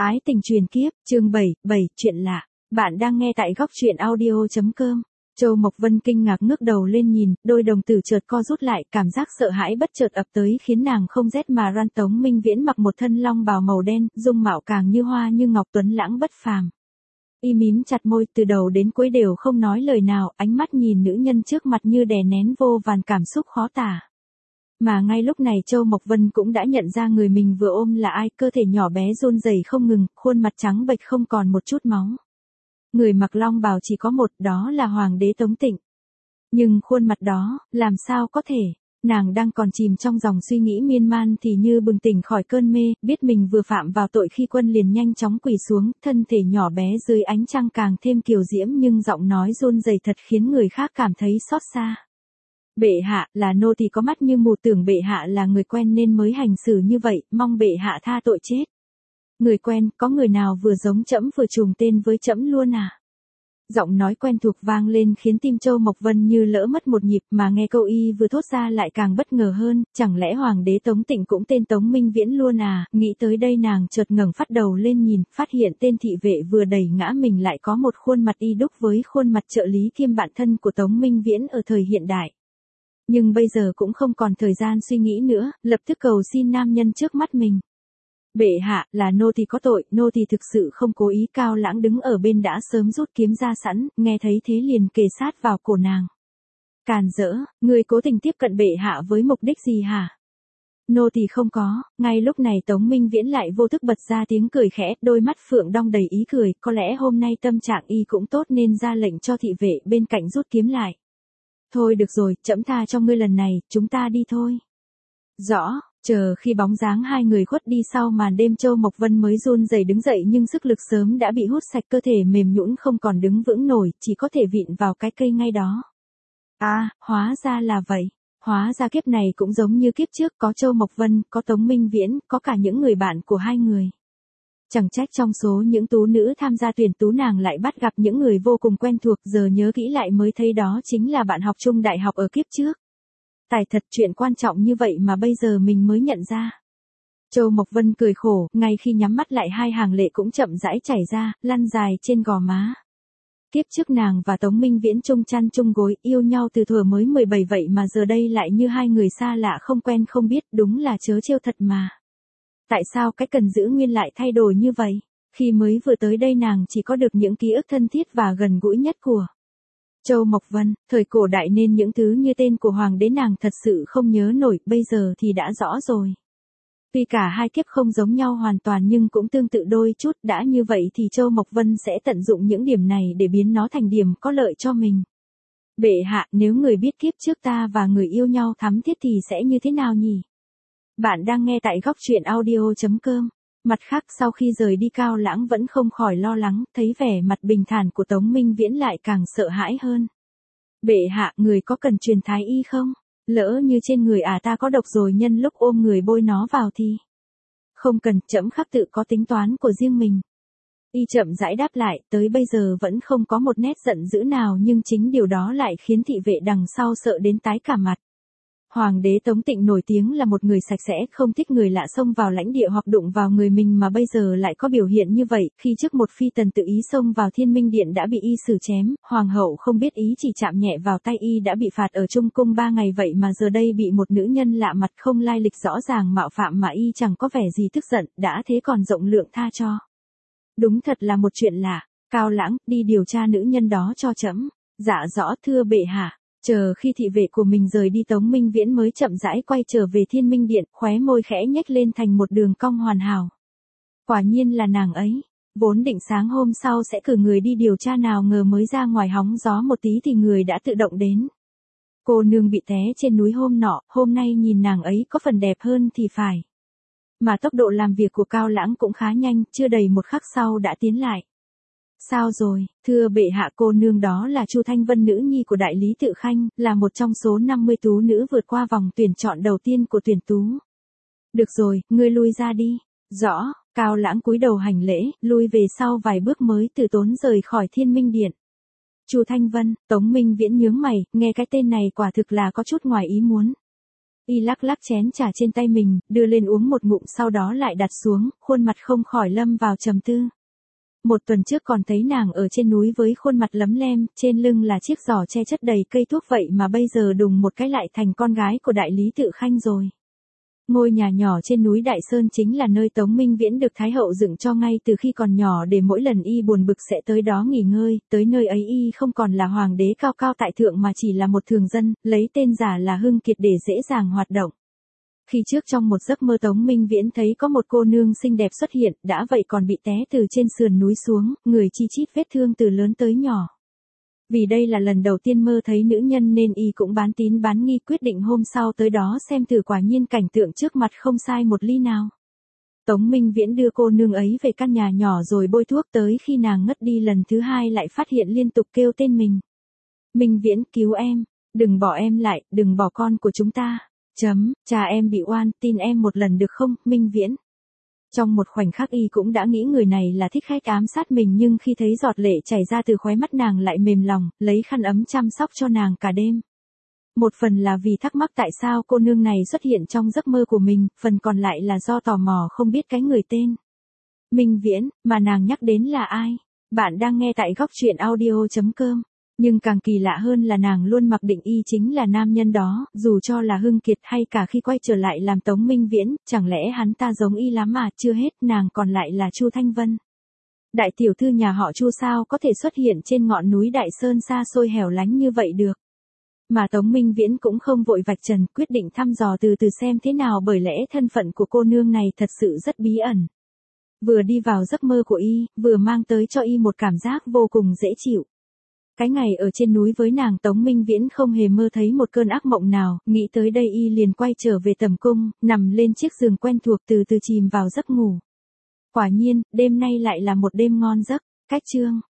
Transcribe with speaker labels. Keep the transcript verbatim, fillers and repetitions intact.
Speaker 1: Ái tình truyền kiếp, chương bảy, bảy, chuyện lạ. Bạn đang nghe tại góc truyện audio chấm com. Châu Mộc Vân kinh ngạc ngước đầu lên nhìn, đôi đồng tử chợt co rút lại, cảm giác sợ hãi bất chợt ập tới khiến nàng không rét mà run. Tống Minh Viễn mặc một thân long bào màu đen, dung mạo càng như hoa như ngọc, tuấn lãng bất phàm. Y mím chặt môi, từ đầu đến cuối đều không nói lời nào, ánh mắt nhìn nữ nhân trước mặt như đè nén vô vàn cảm xúc khó tả. Mà ngay lúc này Châu Mộc Vân cũng đã nhận ra người mình vừa ôm là ai, cơ thể nhỏ bé run rẩy không ngừng, khuôn mặt trắng bệch không còn một chút máu. Người mặc long bào chỉ có một, đó là Hoàng đế Tống Tịnh. Nhưng khuôn mặt đó, làm sao có thể? Nàng đang còn chìm trong dòng suy nghĩ miên man thì như bừng tỉnh khỏi cơn mê, biết mình vừa phạm vào tội khi quân liền nhanh chóng quỳ xuống, thân thể nhỏ bé dưới ánh trăng càng thêm kiều diễm nhưng giọng nói run rẩy thật khiến người khác cảm thấy xót xa. Bệ hạ, là nô tỳ có mắt như mù, tưởng bệ hạ là người quen nên mới hành xử như vậy, mong bệ hạ tha tội chết. Người quen, có người nào vừa giống trẫm vừa trùng tên với trẫm luôn à? Giọng nói quen thuộc vang lên khiến tim Châu Mộc Vân như lỡ mất một nhịp, mà nghe câu y vừa thốt ra lại càng bất ngờ hơn, chẳng lẽ Hoàng đế Tống Tịnh cũng tên Tống Minh Viễn luôn à? Nghĩ tới đây nàng chợt ngẩng phát đầu lên nhìn, phát hiện tên thị vệ vừa đẩy ngã mình lại có một khuôn mặt y đúc với khuôn mặt trợ lý kiêm bạn thân của Tống Minh Viễn ở thời hiện đại. Nhưng bây giờ cũng không còn thời gian suy nghĩ nữa, lập tức cầu xin nam nhân trước mắt mình. Bệ hạ, là nô tỳ có tội, nô tỳ thực sự không cố ý. Cao Lãng đứng ở bên đã sớm rút kiếm ra sẵn, nghe thấy thế liền kề sát vào cổ nàng. Càn rỡ, ngươi cố tình tiếp cận bệ hạ với mục đích gì hả? Nô tỳ không có. Ngay lúc này Tống Minh Viễn lại vô thức bật ra tiếng cười khẽ, đôi mắt phượng đong đầy ý cười, có lẽ hôm nay tâm trạng y cũng tốt nên ra lệnh cho thị vệ bên cạnh rút kiếm lại. Thôi được rồi, trẫm tha cho ngươi lần này, chúng ta đi thôi. Rõ. Chờ khi bóng dáng hai người khuất đi sau màn đêm, Châu Mộc Vân mới run rẩy đứng dậy nhưng sức lực sớm đã bị hút sạch, cơ thể mềm nhũn không còn đứng vững nổi, chỉ có thể vịn vào cái cây ngay đó. À, hóa ra là vậy. Hóa ra kiếp này cũng giống như kiếp trước, có Châu Mộc Vân, có Tống Minh Viễn, có cả những người bạn của hai người. Chẳng trách trong số những tú nữ tham gia tuyển tú nàng lại bắt gặp những người vô cùng quen thuộc, giờ nhớ kỹ lại mới thấy đó chính là bạn học chung đại học ở kiếp trước. Tài thật, chuyện quan trọng như vậy mà bây giờ mình mới nhận ra. Châu Mộc Vân cười khổ, ngay khi nhắm mắt lại hai hàng lệ cũng chậm rãi chảy ra, lăn dài trên gò má. Kiếp trước nàng và Tống Minh Viễn chung chăn chung gối, yêu nhau từ thuở mới mười bảy vậy mà giờ đây lại như hai người xa lạ không quen không biết, đúng là trớ trêu thật mà. Tại sao cái cần giữ nguyên lại thay đổi như vậy? Khi mới vừa tới đây nàng chỉ có được những ký ức thân thiết và gần gũi nhất của Châu Mộc Vân. Thời cổ đại nên những thứ như tên của Hoàng đế nàng thật sự không nhớ nổi, bây giờ thì đã rõ rồi. Tuy cả hai kiếp không giống nhau hoàn toàn nhưng cũng tương tự đôi chút, đã như vậy thì Châu Mộc Vân sẽ tận dụng những điểm này để biến nó thành điểm có lợi cho mình. Bệ hạ, nếu người biết kiếp trước ta và người yêu nhau thắm thiết thì sẽ như thế nào nhỉ? Bạn đang nghe tại góc truyện audio chấm com. Mặt khác sau khi rời đi Cao Lãng vẫn không khỏi lo lắng, thấy vẻ mặt bình thản của Tống Minh Viễn lại càng sợ hãi hơn. Bệ hạ, người có cần truyền thái y không? Lỡ như trên người à ta có độc rồi nhân lúc ôm người bôi nó vào thì... Không cần, trẫm khắc tự có tính toán của riêng mình. Y chậm rãi đáp lại, tới bây giờ vẫn không có một nét giận dữ nào nhưng chính điều đó lại khiến thị vệ đằng sau sợ đến tái cả mặt. Hoàng đế Tống Tịnh nổi tiếng là một người sạch sẽ, không thích người lạ xông vào lãnh địa hoặc đụng vào người mình mà bây giờ lại có biểu hiện như vậy, khi trước một phi tần tự ý xông vào Thiên Minh Điện đã bị y xử chém, hoàng hậu không biết ý chỉ chạm nhẹ vào tay y đã bị phạt ở Trung Cung ba ngày vậy mà giờ đây bị một nữ nhân lạ mặt không lai lịch rõ ràng mạo phạm mà y chẳng có vẻ gì tức giận, đã thế còn rộng lượng tha cho. Đúng thật là một chuyện lạ. Cao Lãng, đi điều tra nữ nhân đó cho trẫm. Dạ rõ thưa bệ hạ. Chờ khi thị vệ của mình rời đi Tống Minh Viễn mới chậm rãi quay trở về Thiên Minh Điện, khóe môi khẽ nhếch lên thành một đường cong hoàn hảo. Quả nhiên là nàng ấy. Vốn định sáng hôm sau sẽ cử người đi điều tra nào ngờ mới ra ngoài hóng gió một tí thì người đã tự động đến. Cô nương bị té trên núi hôm nọ, hôm nay nhìn nàng ấy có phần đẹp hơn thì phải. Mà tốc độ làm việc của Cao Lãng cũng khá nhanh, chưa đầy một khắc sau đã tiến lại. Sao rồi, thưa bệ hạ, cô nương đó là Chu Thanh Vân, nữ nhi của đại lý Tự Khanh, là một trong số năm mươi tú nữ vượt qua vòng tuyển chọn đầu tiên của tuyển tú. Được rồi, ngươi lui ra đi. Rõ. Cao Lãng cúi đầu hành lễ, lui về sau vài bước mới từ tốn rời khỏi Thiên Minh Điện. Chu Thanh Vân, Tống Minh Viễn nhướng mày, nghe cái tên này quả thực là có chút ngoài ý muốn. Y lắc lắc chén trà trên tay mình, đưa lên uống một ngụm sau đó lại đặt xuống, khuôn mặt không khỏi lâm vào trầm tư. Một tuần trước còn thấy nàng ở trên núi với khuôn mặt lấm lem, trên lưng là chiếc giỏ che chất đầy cây thuốc vậy mà bây giờ đùng một cái lại thành con gái của đại lý Tự Khanh rồi. Ngôi nhà nhỏ trên núi Đại Sơn chính là nơi Tống Minh Viễn được Thái Hậu dựng cho ngay từ khi còn nhỏ để mỗi lần y buồn bực sẽ tới đó nghỉ ngơi, tới nơi ấy y không còn là hoàng đế cao cao tại thượng mà chỉ là một thường dân, lấy tên giả là Hưng Kiệt để dễ dàng hoạt động. Khi trước trong một giấc mơ Tống Minh Viễn thấy có một cô nương xinh đẹp xuất hiện, đã vậy còn bị té từ trên sườn núi xuống, người chi chít vết thương từ lớn tới nhỏ. Vì đây là lần đầu tiên mơ thấy nữ nhân nên y cũng bán tín bán nghi, quyết định hôm sau tới đó xem thử, quả nhiên cảnh tượng trước mặt không sai một ly nào. Tống Minh Viễn đưa cô nương ấy về căn nhà nhỏ rồi bôi thuốc, tới khi nàng ngất đi lần thứ hai lại phát hiện liên tục kêu tên mình. Minh Viễn, cứu em, đừng bỏ em lại, đừng bỏ con của chúng ta. Chấm, cha em bị oan, tin em một lần được không, Minh Viễn. Trong một khoảnh khắc y cũng đã nghĩ người này là thích khách ám sát mình, nhưng khi thấy giọt lệ chảy ra từ khóe mắt nàng lại mềm lòng, lấy khăn ấm chăm sóc cho nàng cả đêm. Một phần là vì thắc mắc tại sao cô nương này xuất hiện trong giấc mơ của mình, phần còn lại là do tò mò không biết cái người tên Minh Viễn mà nàng nhắc đến là ai. Bạn đang nghe tại góc truyện audio chấm com. Nhưng càng kỳ lạ hơn là nàng luôn mặc định y chính là nam nhân đó, dù cho là Hưng Kiệt hay cả khi quay trở lại làm Tống Minh Viễn, chẳng lẽ hắn ta giống y lắm mà. Chưa hết, nàng còn lại là Chu Thanh Vân. Đại tiểu thư nhà họ Chu sao có thể xuất hiện trên ngọn núi Đại Sơn xa xôi hẻo lánh như vậy được. Mà Tống Minh Viễn cũng không vội vạch trần, quyết định thăm dò từ từ xem thế nào, bởi lẽ thân phận của cô nương này thật sự rất bí ẩn. Vừa đi vào giấc mơ của y, vừa mang tới cho y một cảm giác vô cùng dễ chịu. Cái ngày ở trên núi với nàng, Tống Minh Viễn không hề mơ thấy một cơn ác mộng nào, nghĩ tới đây y liền quay trở về tầm cung, nằm lên chiếc giường quen thuộc từ từ chìm vào giấc ngủ. Quả nhiên, đêm nay lại là một đêm ngon giấc. Cách chương